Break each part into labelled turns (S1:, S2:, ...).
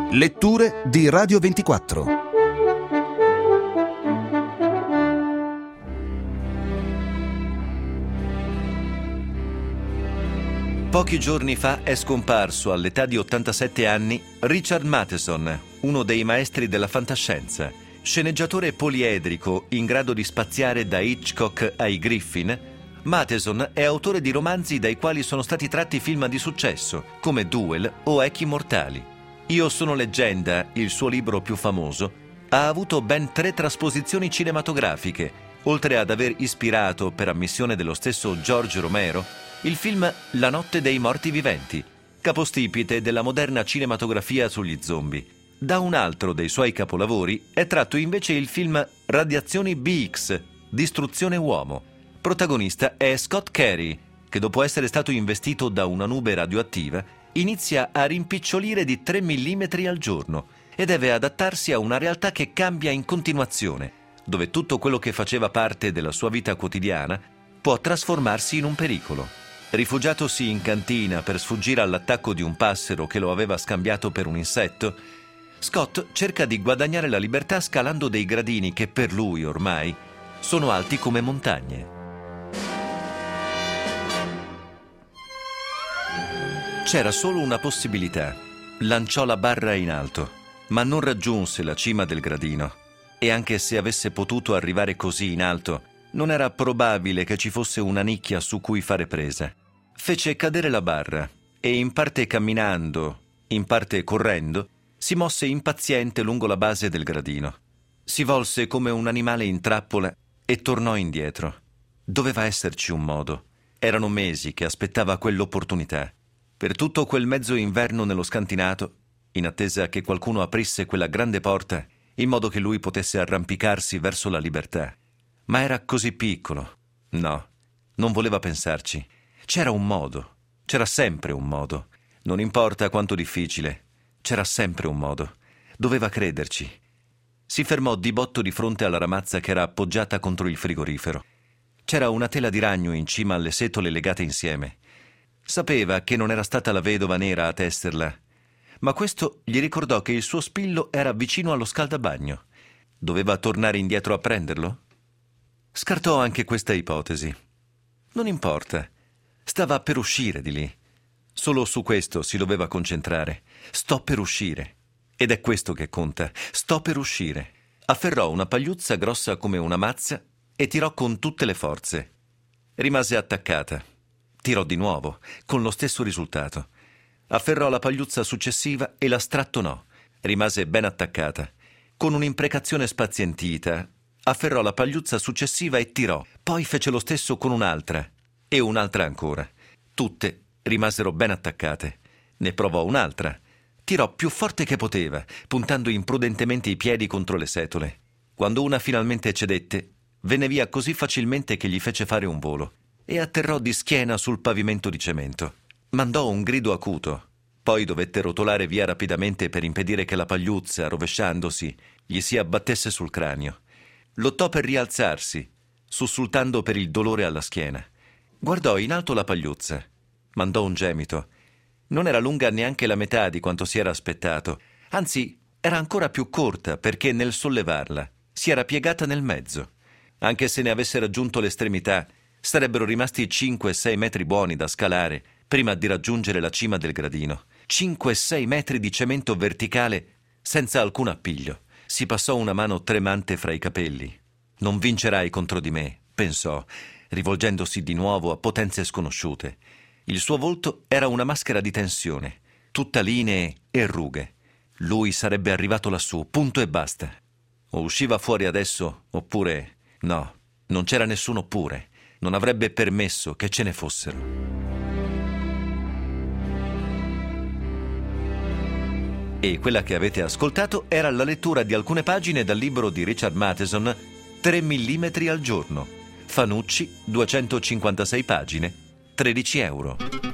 S1: Letture di Radio 24.
S2: Pochi giorni fa è scomparso all'età di 87 anni Richard Matheson, uno dei maestri della fantascienza. Sceneggiatore poliedrico in grado di spaziare da Hitchcock ai Griffin, Matheson è autore di romanzi dai quali sono stati tratti film di successo, come Duel o Echi mortali. Io sono leggenda, il suo libro più famoso, ha avuto ben 3 trasposizioni cinematografiche, oltre ad aver ispirato, per ammissione dello stesso George Romero, il film La notte dei morti viventi, capostipite della moderna cinematografia sugli zombie. Da un altro dei suoi capolavori è tratto invece il film Radiazioni BX, Distruzione uomo. Protagonista è Scott Carey, che dopo essere stato investito da una nube radioattiva inizia a rimpicciolire di 3 mm al giorno e deve adattarsi a una realtà che cambia in continuazione, dove tutto quello che faceva parte della sua vita quotidiana può trasformarsi in un pericolo. Rifugiatosi in cantina per sfuggire all'attacco di un passero che lo aveva scambiato per un insetto, Scott cerca di guadagnare la libertà scalando dei gradini che per lui ormai sono alti come montagne. C'era solo una possibilità. Lanciò la barra in alto, ma non raggiunse la cima del gradino. E anche se avesse potuto arrivare così in alto, non era probabile che ci fosse una nicchia su cui fare presa. Fece cadere la barra e, in parte camminando, in parte correndo, si mosse impaziente lungo la base del gradino. Si volse come un animale in trappola e tornò indietro. Doveva esserci un modo. Erano mesi che aspettava quell'opportunità. Per tutto quel mezzo inverno nello scantinato, in attesa che qualcuno aprisse quella grande porta, in modo che lui potesse arrampicarsi verso la libertà. Ma era così piccolo. No, non voleva pensarci. C'era un modo. C'era sempre un modo. Non importa quanto difficile. C'era sempre un modo. Doveva crederci. Si fermò di botto di fronte alla ramazza che era appoggiata contro il frigorifero. C'era una tela di ragno in cima alle setole legate insieme. Sapeva che non era stata la vedova nera a tesserla, ma questo gli ricordò che il suo spillo era vicino allo scaldabagno. Doveva tornare indietro a prenderlo? Scartò anche questa ipotesi. Non importa. Stava per uscire di lì. Solo su questo si doveva concentrare. Sto per uscire. Ed è questo che conta. Sto per uscire. Afferrò una pagliuzza grossa come una mazza e tirò con tutte le forze. Rimase attaccata. Tirò di nuovo, con lo stesso risultato. Afferrò la pagliuzza successiva e la strattonò. Rimase ben attaccata. Con un'imprecazione spazientita, afferrò la pagliuzza successiva e tirò. Poi fece lo stesso con un'altra. E un'altra ancora. Tutte rimasero ben attaccate. Ne provò un'altra. Tirò più forte che poteva, puntando imprudentemente i piedi contro le setole. Quando una finalmente cedette, venne via così facilmente che gli fece fare un volo. E atterrò di schiena sul pavimento di cemento. Mandò un grido acuto. Poi dovette rotolare via rapidamente per impedire che la pagliuzza, rovesciandosi, gli si abbattesse sul cranio. Lottò per rialzarsi, sussultando per il dolore alla schiena. Guardò in alto la pagliuzza. Mandò un gemito. Non era lunga neanche la metà di quanto si era aspettato. Anzi, era ancora più corta perché nel sollevarla si era piegata nel mezzo. Anche se ne avesse raggiunto l'estremità, sarebbero rimasti 5-6 metri buoni da scalare prima di raggiungere la cima del gradino. 5-6 metri di cemento verticale senza alcun appiglio. Si passò una mano tremante fra i capelli. Non vincerai contro di me, pensò, rivolgendosi di nuovo a potenze sconosciute. Il suo volto era una maschera di tensione, tutta linee e rughe. Lui sarebbe arrivato lassù, punto e basta. O usciva fuori adesso, oppure... No, non c'era nessun oppure. Non avrebbe permesso che ce ne fossero. E quella che avete ascoltato era la lettura di alcune pagine dal libro di Richard Matheson, 3 mm al giorno. Fanucci, 256 pagine, 13 euro.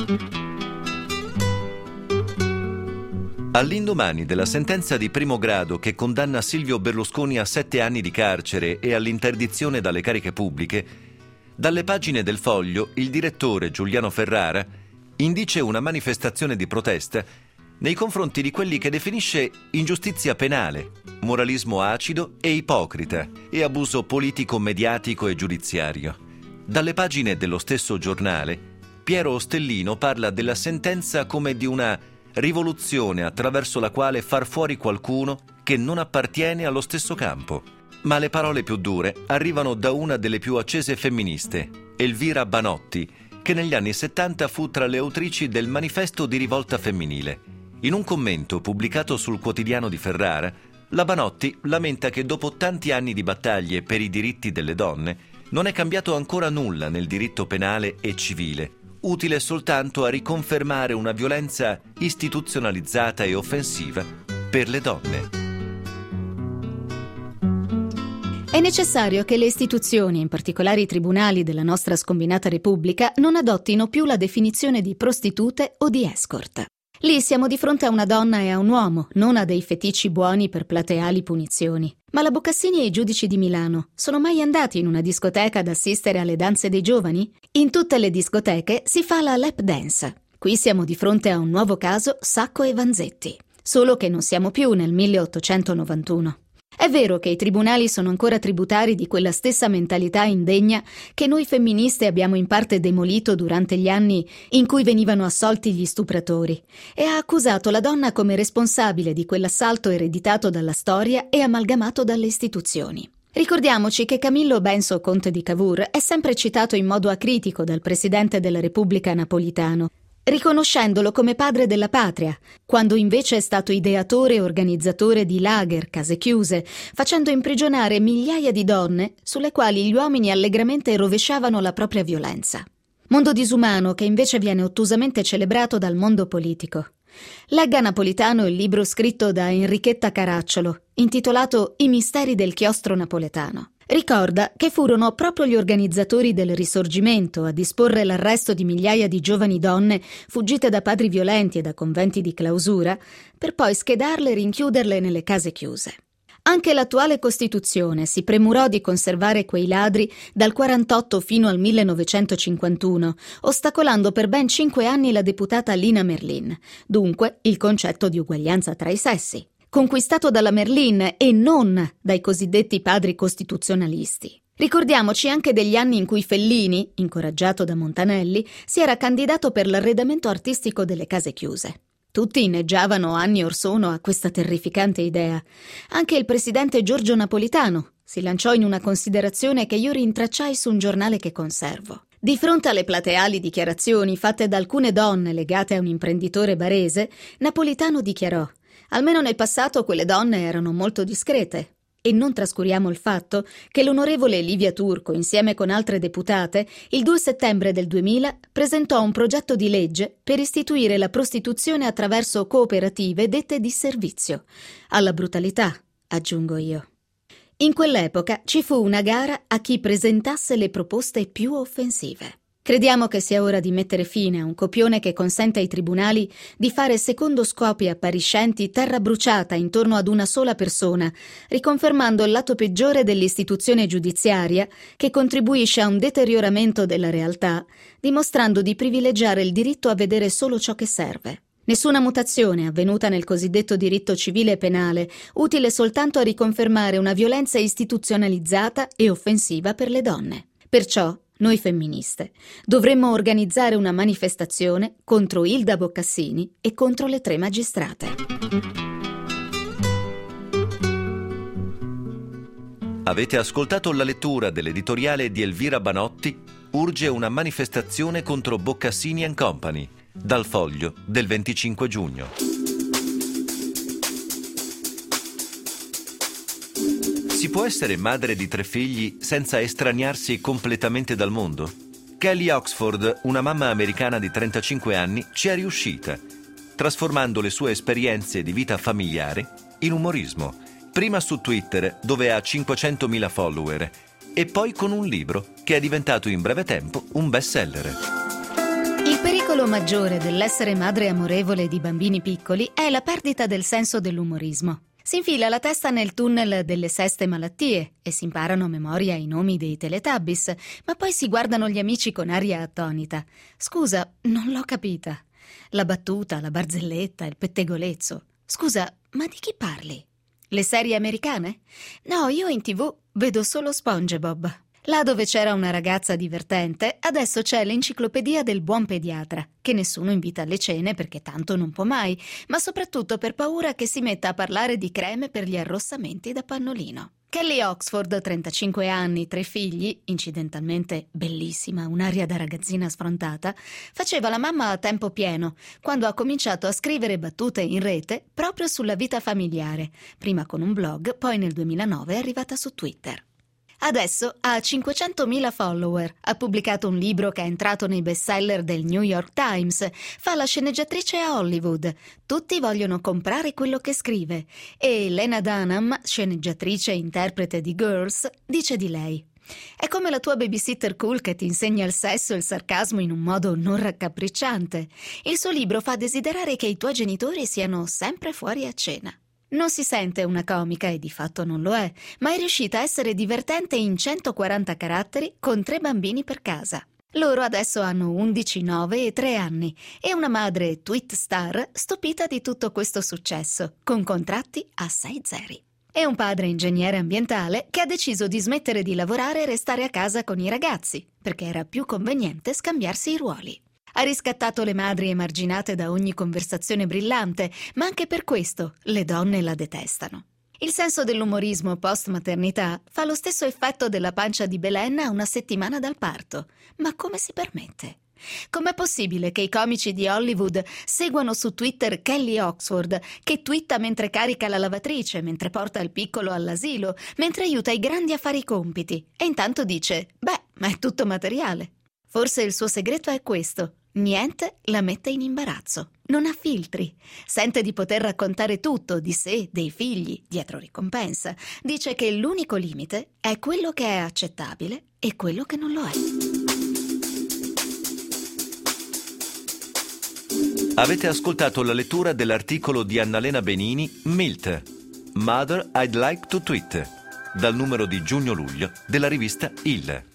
S2: All'indomani della sentenza di primo grado che condanna Silvio Berlusconi a 7 anni di carcere e all'interdizione dalle cariche pubbliche, dalle pagine del Foglio il direttore Giuliano Ferrara indice una manifestazione di protesta nei confronti di quelli che definisce ingiustizia penale, moralismo acido e ipocrita e abuso politico, mediatico e giudiziario. Dalle pagine dello stesso giornale, Piero Ostellino parla della sentenza come di una rivoluzione attraverso la quale far fuori qualcuno che non appartiene allo stesso campo. Ma le parole più dure arrivano da una delle più accese femministe, Elvira Banotti, che negli anni 70 fu tra le autrici del Manifesto di rivolta femminile. In un commento pubblicato sul quotidiano di Ferrara, la Banotti lamenta che dopo tanti anni di battaglie per i diritti delle donne non è cambiato ancora nulla nel diritto penale e civile, utile soltanto a riconfermare una violenza istituzionalizzata e offensiva per le donne.
S3: È necessario che le istituzioni, in particolare i tribunali della nostra scombinata Repubblica, non adottino più la definizione di prostitute o di escort. Lì siamo di fronte a una donna e a un uomo, non a dei feticci buoni per plateali punizioni. Ma la Boccassini e i giudici di Milano sono mai andati in una discoteca ad assistere alle danze dei giovani? In tutte le discoteche si fa la lap dance. Qui siamo di fronte a un nuovo caso Sacco e Vanzetti, solo che non siamo più nel 1891. È vero che i tribunali sono ancora tributari di quella stessa mentalità indegna che noi femministe abbiamo in parte demolito durante gli anni in cui venivano assolti gli stupratori, e ha accusato la donna come responsabile di quell'assalto ereditato dalla storia e amalgamato dalle istituzioni. Ricordiamoci che Camillo Benso, conte di Cavour, è sempre citato in modo acritico dal presidente della Repubblica Napolitano, riconoscendolo come padre della patria, quando invece è stato ideatore e organizzatore di lager, case chiuse, facendo imprigionare migliaia di donne sulle quali gli uomini allegramente rovesciavano la propria violenza. Mondo disumano che invece viene ottusamente celebrato dal mondo politico. Legga Napolitano il libro scritto da Enrichetta Caracciolo, intitolato I misteri del chiostro napoletano. Ricorda che furono proprio gli organizzatori del Risorgimento a disporre l'arresto di migliaia di giovani donne fuggite da padri violenti e da conventi di clausura, per poi schedarle e rinchiuderle nelle case chiuse. Anche l'attuale Costituzione si premurò di conservare quei ladri dal 48 fino al 1951, ostacolando per ben 5 anni la deputata Lina Merlin, dunque il concetto di uguaglianza tra i sessi, conquistato dalla Merlin e non dai cosiddetti padri costituzionalisti. Ricordiamoci anche degli anni in cui Fellini, incoraggiato da Montanelli, si era candidato per l'arredamento artistico delle case chiuse. Tutti inneggiavano anni or sono a questa terrificante idea. Anche il presidente Giorgio Napolitano si lanciò in una considerazione che io rintracciai su un giornale che conservo. Di fronte alle plateali dichiarazioni fatte da alcune donne legate a un imprenditore barese, Napolitano dichiarò: almeno nel passato quelle donne erano molto discrete. E non trascuriamo il fatto che l'onorevole Livia Turco, insieme con altre deputate, il 2 settembre del 2000 presentò un progetto di legge per istituire la prostituzione attraverso cooperative dette di servizio. Alla brutalità, aggiungo io. In quell'epoca ci fu una gara a chi presentasse le proposte più offensive. Crediamo che sia ora di mettere fine a un copione che consente ai tribunali di fare secondo scopi appariscenti terra bruciata intorno ad una sola persona, riconfermando il lato peggiore dell'istituzione giudiziaria che contribuisce a un deterioramento della realtà, dimostrando di privilegiare il diritto a vedere solo ciò che serve. Nessuna mutazione avvenuta nel cosiddetto diritto civile e penale, utile soltanto a riconfermare una violenza istituzionalizzata e offensiva per le donne. Perciò, noi femministe dovremmo organizzare una manifestazione contro Ilda Boccassini e contro le 3 magistrate.
S2: Avete ascoltato la lettura dell'editoriale di Elvira Banotti, Urge una manifestazione contro Boccassini & Company, dal Foglio del 25 giugno. Si può essere madre di 3 figli senza estraniarsi completamente dal mondo? Kelly Oxford, una mamma americana di 35 anni, ci è riuscita, trasformando le sue esperienze di vita familiare in umorismo, prima su Twitter, dove ha 500.000 follower, e poi con un libro che è diventato in breve tempo un bestseller.
S3: Il pericolo maggiore dell'essere madre amorevole di bambini piccoli è la perdita del senso dell'umorismo. Si infila la testa nel tunnel delle seste malattie e si imparano a memoria i nomi dei Teletubbies, ma poi si guardano gli amici con aria attonita. Scusa, non l'ho capita. La battuta, la barzelletta, il pettegolezzo. Scusa, ma di chi parli? Le serie americane? No, io in TV vedo solo SpongeBob. Là dove c'era una ragazza divertente, adesso c'è l'enciclopedia del buon pediatra, che nessuno invita alle cene perché tanto non può mai, ma soprattutto per paura che si metta a parlare di creme per gli arrossamenti da pannolino. Kelly Oxford, 35 anni, 3 figli, incidentalmente bellissima, un'aria da ragazzina sfrontata, faceva la mamma a tempo pieno quando ha cominciato a scrivere battute in rete proprio sulla vita familiare, prima con un blog, poi nel 2009 è arrivata su Twitter. Adesso ha 500.000 follower, ha pubblicato un libro che è entrato nei bestseller del New York Times, fa la sceneggiatrice a Hollywood, tutti vogliono comprare quello che scrive e Lena Dunham, sceneggiatrice e interprete di Girls, dice di lei: è come la tua babysitter cool che ti insegna il sesso e il sarcasmo in un modo non raccapricciante. Il suo libro fa desiderare che i tuoi genitori siano sempre fuori a cena. Non si sente una comica e di fatto non lo è, ma è riuscita a essere divertente in 140 caratteri con 3 bambini per casa. Loro adesso hanno 11, 9 e 3 anni e una madre tweet star stupita di tutto questo successo, con contratti a 6 zeri. E un padre ingegnere ambientale che ha deciso di smettere di lavorare e restare a casa con i ragazzi, perché era più conveniente scambiarsi i ruoli. Ha riscattato le madri emarginate da ogni conversazione brillante, ma anche per questo le donne la detestano. Il senso dell'umorismo post-maternità fa lo stesso effetto della pancia di Belen a una settimana dal parto. Ma come si permette? Com'è possibile che i comici di Hollywood seguano su Twitter Kelly Oxford, che twitta mentre carica la lavatrice, mentre porta il piccolo all'asilo, mentre aiuta i grandi a fare i compiti, e intanto dice: beh, ma è tutto materiale. Forse il suo segreto è questo: niente la mette in imbarazzo, non ha filtri, sente di poter raccontare tutto di sé, dei figli, dietro ricompensa. Dice che l'unico limite è quello che è accettabile e quello che non lo è.
S2: Avete ascoltato la lettura dell'articolo di Annalena Benini, Milt, Mother I'd Like to Tweet, dal numero di giugno-luglio della rivista Il.